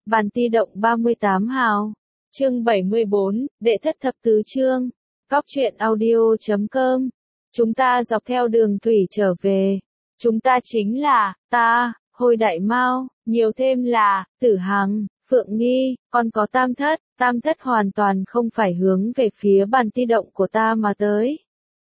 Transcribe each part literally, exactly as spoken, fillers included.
Bàn ti động ba mươi tám hào. Chương bảy mươi bốn, đệ thất thập tứ chương. Cóc truyện audio chấm com. Chúng ta dọc theo đường thủy trở về. Chúng ta chính là, ta, Hồi Đại Mao, nhiều thêm là, Tử Hằng, Phượng Nghi, còn có Tam Thất. Tam Thất hoàn toàn không phải hướng về phía bàn ti động của ta mà tới.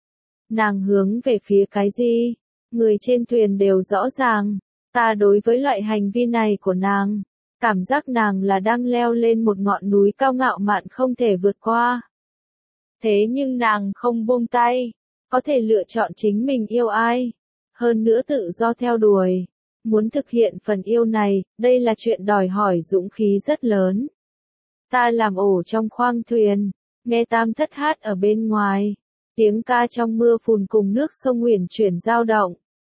Nàng hướng về phía cái gì? Người trên thuyền đều rõ ràng. Ta đối với loại hành vi này của nàng, cảm giác nàng là đang leo lên một ngọn núi cao ngạo mạn không thể vượt qua. Thế nhưng nàng không buông tay, có thể lựa chọn chính mình yêu ai, hơn nữa tự do theo đuổi. Muốn thực hiện phần yêu này, đây là chuyện đòi hỏi dũng khí rất lớn. Ta làm ổ trong khoang thuyền, nghe Tam Thất hát ở bên ngoài, tiếng ca trong mưa phùn cùng nước sông uyển chuyển dao động.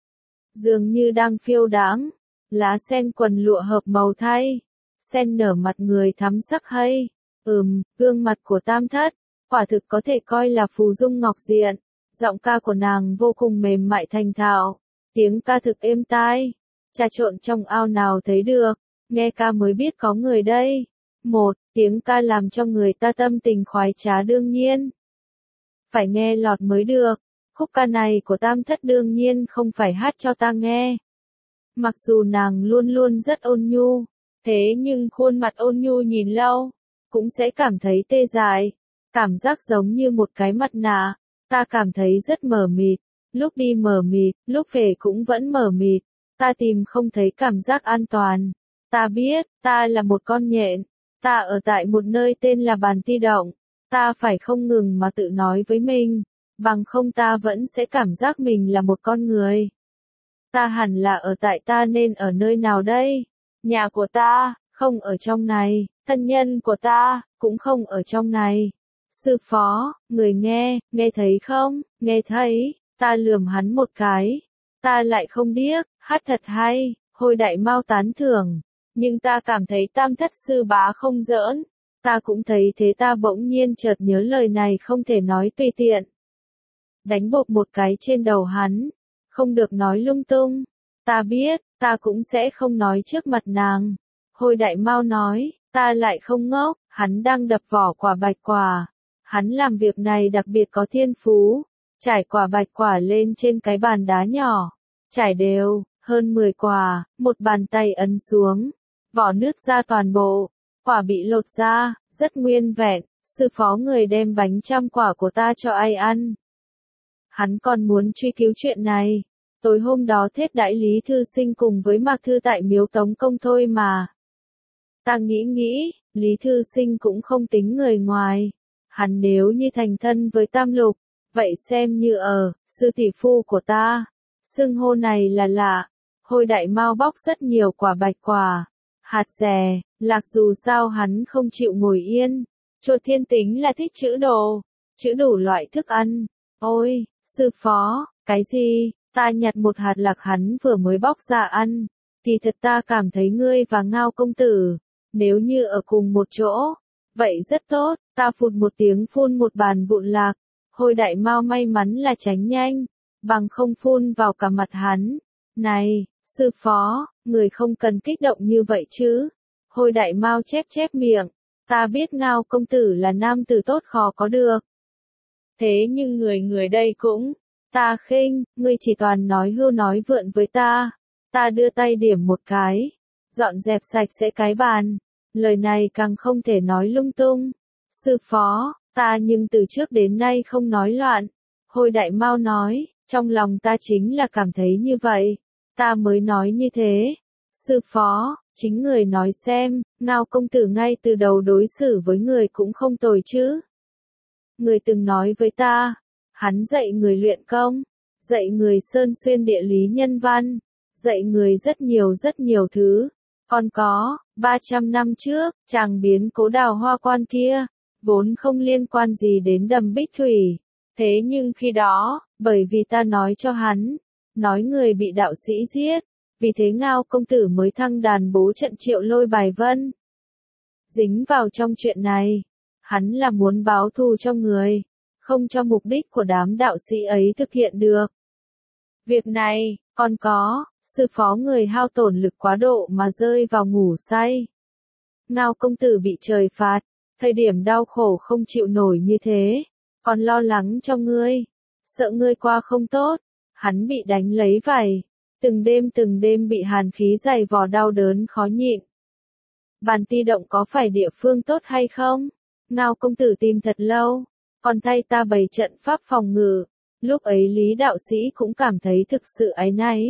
Dường như đang phiêu đãng, lá sen quần lụa hợp màu thay, sen nở mặt người thắm sắc hay. Ừm, gương mặt của Tam Thất, quả thực có thể coi là phù dung ngọc diện. Giọng ca của nàng vô cùng mềm mại thành thạo, tiếng ca thực êm tai, trà trộn trong ao nào thấy được, nghe ca mới biết có người đây. Một, tiếng ca làm cho người ta tâm tình khoái trá đương nhiên. Phải nghe lọt mới được, khúc ca này của Tam Thất đương nhiên không phải hát cho ta nghe. Mặc dù nàng luôn luôn rất ôn nhu, thế nhưng khuôn mặt ôn nhu nhìn lâu, cũng sẽ cảm thấy tê dại, cảm giác giống như một cái mặt nạ, ta cảm thấy rất mờ mịt, lúc đi mờ mịt, lúc về cũng vẫn mờ mịt, ta tìm không thấy cảm giác an toàn. Ta biết, ta là một con nhện, ta ở tại một nơi tên là Bàn Ti Động, ta phải không ngừng mà tự nói với mình, bằng không ta vẫn sẽ cảm giác mình là một con người. Ta hẳn là ở tại ta nên ở nơi nào đây? Nhà của ta, không ở trong này, thân nhân của ta, cũng không ở trong này. Sư phó, người nghe, nghe thấy không? Nghe thấy, ta lườm hắn một cái. Ta lại không điếc, hát thật hay, Hồi Đại Mao tán thưởng. Nhưng ta cảm thấy Tam Thất sư bá không giỡn. Ta cũng thấy thế, ta bỗng nhiên chợt nhớ lời này không thể nói tùy tiện. Đánh bộp một cái trên đầu hắn. Không được nói lung tung. Ta biết, ta cũng sẽ không nói trước mặt nàng. Hồi Đại Mao nói, ta lại không ngốc, hắn đang đập vỏ quả bạch quả. Hắn làm việc này đặc biệt có thiên phú. Trải quả bạch quả lên trên cái bàn đá nhỏ. Trải đều, hơn mười quả, một bàn tay ấn xuống. Vỏ nứt ra toàn bộ. Quả bị lột ra, rất nguyên vẹn. Sư phó người đem bánh trăm quả của ta cho ai ăn. Hắn còn muốn truy cứu chuyện này. Tối hôm đó thết đãi Lý Thư Sinh cùng với Mạc Thư tại miếu Tống Công thôi mà. Ta nghĩ nghĩ, Lý Thư Sinh cũng không tính người ngoài. Hắn nếu như thành thân với Tam Lục, vậy xem như ở, sư tỷ phu của ta. Xưng hô này là lạ. Hồi Đại Mao bóc rất nhiều quả bạch quả, hạt dẻ, lạc dù sao hắn không chịu ngồi yên. Chuột thiên tính là thích chữ đồ, chữ đủ loại thức ăn. Ôi, sư phó, cái gì? Ta nhặt một hạt lạc hắn vừa mới bóc ra ăn. Kỳ thật ta cảm thấy ngươi và Ngao công tử, nếu như ở cùng một chỗ, vậy rất tốt. Ta phụt một tiếng phun một bàn vụn lạc. Hồi Đại Mao may mắn là tránh nhanh, bằng không phun vào cả mặt hắn. Này, sư phó, người không cần kích động như vậy chứ. Hồi Đại Mao chép chép miệng. Ta biết Ngao công tử là nam tử tốt khó có được. Thế nhưng người người đây cũng, ta khinh, ngươi chỉ toàn nói hưu nói vượn với ta. Ta đưa tay điểm một cái, dọn dẹp sạch sẽ cái bàn. Lời này càng không thể nói lung tung. Sư phó, ta nhưng từ trước đến nay không nói loạn. Hồi Đại Mao nói, trong lòng ta chính là cảm thấy như vậy. Ta mới nói như thế. Sư phó, chính người nói xem, Ngao công tử ngay từ đầu đối xử với người cũng không tồi chứ. Người từng nói với ta, hắn dạy người luyện công, dạy người sơn xuyên địa lý nhân văn, dạy người rất nhiều rất nhiều thứ. Còn có, ba trăm năm trước, chàng biến cố Đào Hoa Quan kia, vốn không liên quan gì đến Đầm Bích Thủy. Thế nhưng khi đó, bởi vì ta nói cho hắn, nói người bị đạo sĩ giết, vì thế Ngao công tử mới thăng đàn bố trận Triệu Lôi bài vân. Dính vào trong chuyện này, hắn là muốn báo thù cho người, không cho mục đích của đám đạo sĩ ấy thực hiện được. Việc này, còn có, sư phó người hao tổn lực quá độ mà rơi vào ngủ say. Ngao công tử bị trời phạt, thời điểm đau khổ không chịu nổi như thế, còn lo lắng cho ngươi, sợ ngươi qua không tốt, hắn bị đánh lấy vảy, từng đêm từng đêm bị hàn khí dày vò đau đớn khó nhịn. Bàn ti động có phải địa phương tốt hay không? Ngao công tử tìm thật lâu, còn thay ta bày trận pháp phòng ngự, lúc ấy Lý đạo sĩ cũng cảm thấy thực sự áy náy.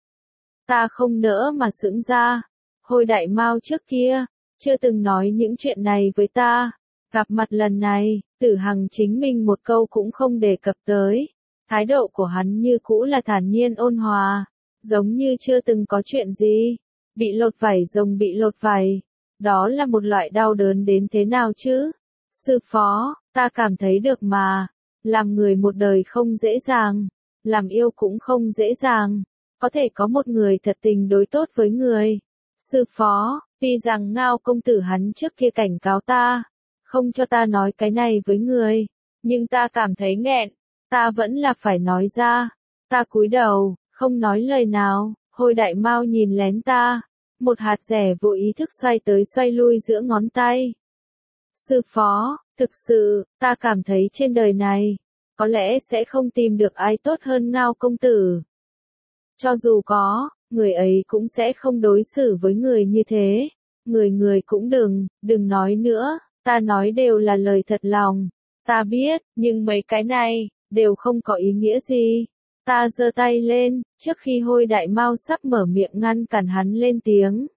Ta không nỡ mà sững ra, Hồi Đại Mao trước kia, chưa từng nói những chuyện này với ta, gặp mặt lần này, Tử Hằng chính mình một câu cũng không đề cập tới, thái độ của hắn như cũ là thản nhiên ôn hòa, giống như chưa từng có chuyện gì, bị lột vảy rồng bị lột vảy, đó là một loại đau đớn đến thế nào chứ? Sư phó, ta cảm thấy được mà, làm người một đời không dễ dàng, làm yêu cũng không dễ dàng, có thể có một người thật tình đối tốt với người. Sư phó, tuy rằng Ngao công tử hắn trước kia cảnh cáo ta, không cho ta nói cái này với người, nhưng ta cảm thấy nghẹn, ta vẫn là phải nói ra. Ta cúi đầu, không nói lời nào, Hồi Đại Mao nhìn lén ta, một hạt rẻ vô ý thức xoay tới xoay lui giữa ngón tay. Sư phó, thực sự, ta cảm thấy trên đời này, có lẽ sẽ không tìm được ai tốt hơn Ngao công tử. Cho dù có, người ấy cũng sẽ không đối xử với người như thế. Người người cũng đừng, đừng nói nữa, ta nói đều là lời thật lòng. Ta biết, nhưng mấy cái này, đều không có ý nghĩa gì. Ta giơ tay lên, trước khi Hồi Đại Mao sắp mở miệng ngăn cản hắn lên tiếng.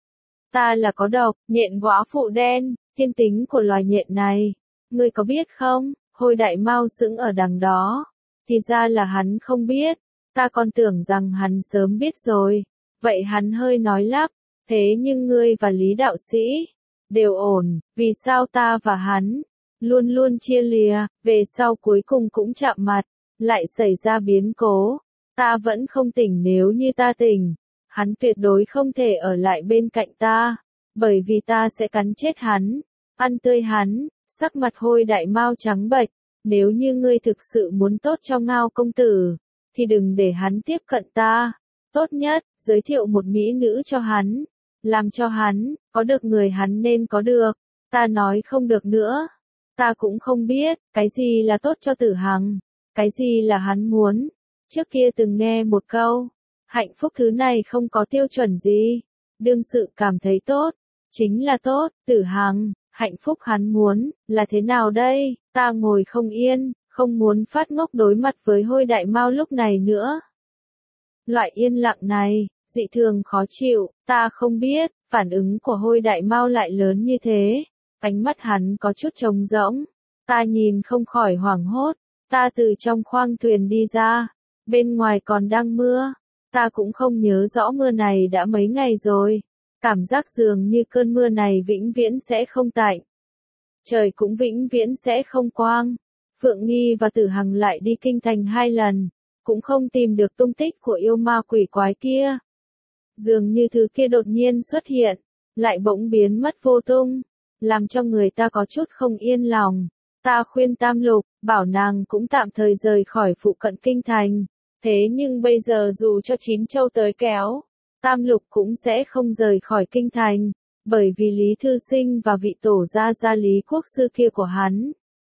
Ta là có độc, nhện góa phụ đen, thiên tính của loài nhện này. Ngươi có biết không? Hồi Đại Mao sững ở đằng đó. Thì ra là hắn không biết. Ta còn tưởng rằng hắn sớm biết rồi. Vậy hắn hơi nói lắp. Thế nhưng ngươi và Lý đạo sĩ đều ổn, vì sao ta và hắn luôn luôn chia lìa, về sau cuối cùng cũng chạm mặt, lại xảy ra biến cố. Ta vẫn không tỉnh, nếu như ta tỉnh, hắn tuyệt đối không thể ở lại bên cạnh ta, bởi vì ta sẽ cắn chết hắn, ăn tươi hắn. Sắc mặt Hồi Đại Mao trắng bệch, nếu như ngươi thực sự muốn tốt cho Ngao công tử, thì đừng để hắn tiếp cận ta. Tốt nhất, giới thiệu một mỹ nữ cho hắn, làm cho hắn có được người hắn nên có được. Ta nói không được nữa. Ta cũng không biết, cái gì là tốt cho Tử Hằng, cái gì là hắn muốn. Trước kia từng nghe một câu, hạnh phúc thứ này không có tiêu chuẩn gì. Đương sự cảm thấy tốt, chính là tốt. Tử Hằng, hạnh phúc hắn muốn, là thế nào đây? Ta ngồi không yên, không muốn phát ngốc đối mặt với Hồi Đại Mao lúc này nữa. Loại yên lặng này, dị thường khó chịu, ta không biết, phản ứng của Hồi Đại Mao lại lớn như thế. Ánh mắt hắn có chút trống rỗng, ta nhìn không khỏi hoảng hốt. Ta từ trong khoang thuyền đi ra, bên ngoài còn đang mưa, ta cũng không nhớ rõ mưa này đã mấy ngày rồi. Cảm giác dường như cơn mưa này vĩnh viễn sẽ không tạnh. Trời cũng vĩnh viễn sẽ không quang. Phượng Nghi và Tử Hằng lại đi kinh thành hai lần, cũng không tìm được tung tích của yêu ma quỷ quái kia. Dường như thứ kia đột nhiên xuất hiện, lại bỗng biến mất vô tung, làm cho người ta có chút không yên lòng. Ta khuyên Tam Lục, bảo nàng cũng tạm thời rời khỏi phụ cận kinh thành. Thế nhưng bây giờ dù cho chín châu tới kéo, Tam Lục cũng sẽ không rời khỏi kinh thành, bởi vì Lý Thư Sinh và vị tổ gia gia Lý Quốc sư kia của hắn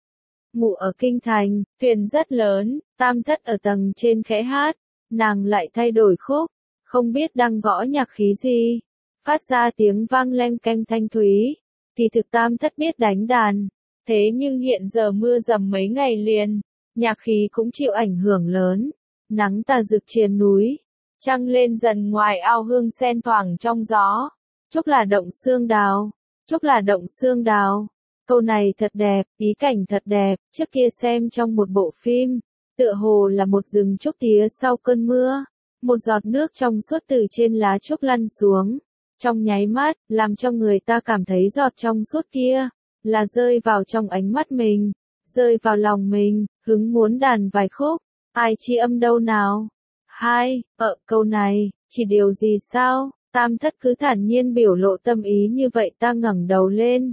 ngủ ở kinh thành. Thuyền rất lớn, Tam Thất ở tầng trên khẽ hát, nàng lại thay đổi khúc, không biết đang gõ nhạc khí gì, phát ra tiếng vang leng keng thanh thúy. Thì thực Tam Thất biết đánh đàn, thế nhưng hiện giờ mưa dầm mấy ngày liền, nhạc khí cũng chịu ảnh hưởng lớn. Nắng tà rực trên núi, trăng lên dần ngoài ao hương sen thoảng trong gió. Chúc là động xương đào, chúc là động xương đào. Câu này thật đẹp, ý cảnh thật đẹp, trước kia xem trong một bộ phim, tựa hồ là một rừng trúc tía sau cơn mưa, một giọt nước trong suốt từ trên lá trúc lăn xuống, trong nháy mắt, làm cho người ta cảm thấy giọt trong suốt kia, là rơi vào trong ánh mắt mình, rơi vào lòng mình, hứng muốn đàn vài khúc, ai chi âm đâu nào. Hai, ở câu này, chỉ điều gì sao? Tam Thất cứ thản nhiên biểu lộ tâm ý như vậy. Ta ngẩng đầu lên.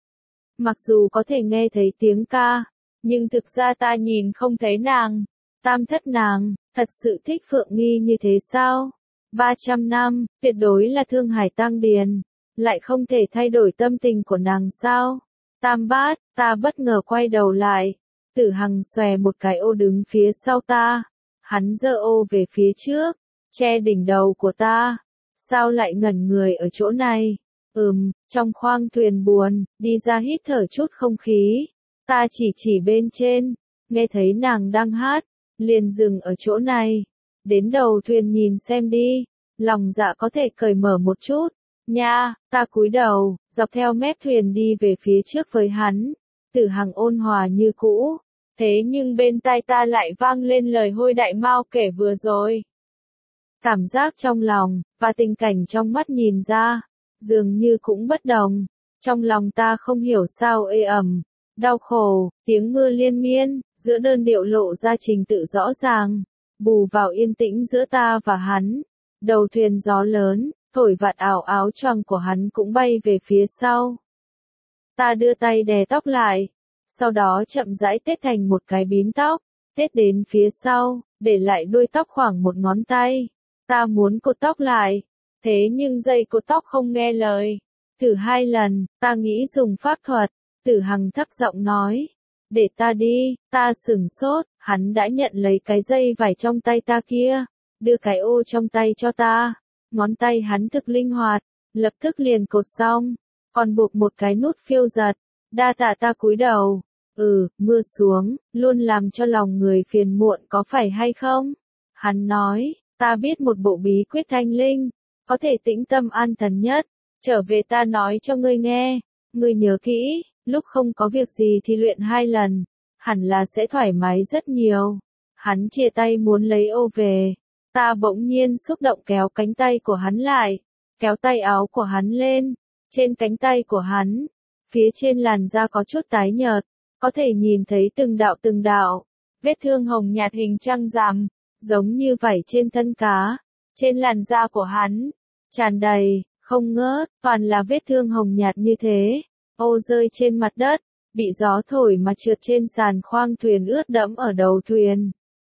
Mặc dù có thể nghe thấy tiếng ca, nhưng thực ra ta nhìn không thấy nàng. Tam Thất nàng, thật sự thích Phượng Nghi như thế sao? ba trăm năm, tuyệt đối là Thương Hải Tăng Điền. lại không thể thay đổi tâm tình của nàng sao? Tam bát, ta bất ngờ quay đầu lại. Tử Hằng xòe một cái ô đứng phía sau ta. Hắn giơ ô về phía trước, che đỉnh đầu của ta. Sao lại ngẩn người ở chỗ này? Ừm, trong khoang thuyền buồn, đi ra hít thở chút không khí. Ta chỉ chỉ bên trên, nghe thấy nàng đang hát, liền dừng ở chỗ này. Đến đầu thuyền nhìn xem đi, lòng dạ có thể cởi mở một chút. Nha, ta cúi đầu, dọc theo mép thuyền đi về phía trước với hắn. Tử Hằng ôn hòa như cũ. Thế nhưng bên tai ta lại vang lên lời Hôi Đại Mao kể vừa rồi. Cảm giác trong lòng, và tình cảnh trong mắt nhìn ra, dường như cũng bất đồng. Trong lòng ta không hiểu sao ê ẩm, đau khổ, tiếng mưa liên miên, giữa đơn điệu lộ ra trình tự rõ ràng, bù vào yên tĩnh giữa ta và hắn. Đầu thuyền gió lớn, thổi vạt áo áo choàng của hắn cũng bay về phía sau. Ta đưa tay đè tóc lại, sau đó chậm rãi tết thành một cái bím tóc, tết đến phía sau, để lại đuôi tóc khoảng một ngón tay. Ta muốn cột tóc lại, thế nhưng dây cột tóc không nghe lời. Thử hai lần, ta nghĩ dùng pháp thuật. Tử Hằng thấp giọng nói, để ta đi. Ta sửng sốt, hắn đã nhận lấy cái dây vải trong tay ta kia, đưa cái ô trong tay cho ta. Ngón tay hắn thực linh hoạt, lập tức liền cột xong, còn buộc một cái nút phiêu giật. Đa tạ. Ta cúi đầu. Ừ, mưa xuống, luôn làm cho lòng người phiền muộn có phải hay không? Hắn nói, ta biết một bộ bí quyết thanh linh, có thể tĩnh tâm an thần nhất. Trở về ta nói cho ngươi nghe, ngươi nhớ kỹ, lúc không có việc gì thì luyện hai lần, hẳn là sẽ thoải mái rất nhiều. Hắn chia tay muốn lấy ô về, ta bỗng nhiên xúc động kéo cánh tay của hắn lại, kéo tay áo của hắn lên, trên cánh tay của hắn, phía trên làn da có chút tái nhợt, có thể nhìn thấy từng đạo từng đạo, vết thương hồng nhạt hình trăng rằm, giống như vảy trên thân cá, trên làn da của hắn, tràn đầy, không ngớt, toàn là vết thương hồng nhạt như thế. Ô rơi trên mặt đất, bị gió thổi mà trượt trên sàn khoang thuyền ướt đẫm ở đầu thuyền.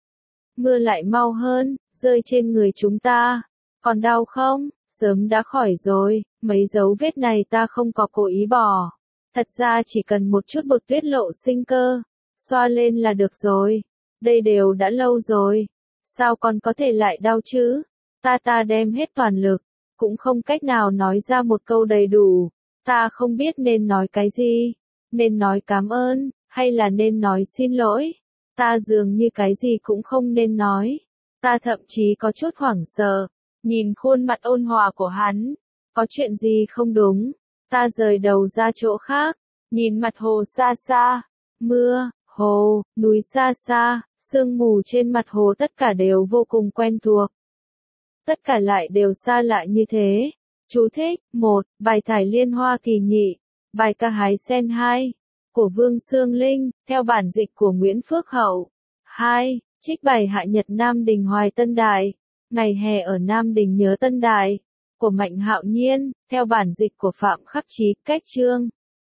Mưa lại mau hơn, rơi trên người chúng ta. Còn đau không? Sớm đã khỏi rồi, mấy dấu vết này ta không có cố ý bỏ. Thật ra chỉ cần một chút bột tuyết lộ sinh cơ, xoa lên là được rồi. Đây đều đã lâu rồi, sao còn có thể lại đau chứ? Ta ta đem hết toàn lực, cũng không cách nào nói ra một câu đầy đủ. Ta không biết nên nói cái gì, nên nói cảm ơn, hay là nên nói xin lỗi. Ta dường như cái gì cũng không nên nói. Ta thậm chí có chút hoảng sợ, nhìn khuôn mặt ôn hòa của hắn. Có chuyện gì không đúng? Ta rời đầu ra chỗ khác, nhìn mặt hồ xa xa, mưa, hồ, núi xa xa, sương mù trên mặt hồ tất cả đều vô cùng quen thuộc. Tất cả lại đều xa lạ như thế. Chú thích, một, bài thải liên hoa kỳ nhị, bài ca hái sen hai, của Vương Sương Linh, theo bản dịch của Nguyễn Phước Hậu. hai, trích bài Hạ Nhật Nam Đình Hoài Tân Đại, ngày hè ở Nam Đình nhớ Tân Đại, của Mạnh Hạo Nhiên, theo bản dịch của Phạm Khắc Chí, cách chương.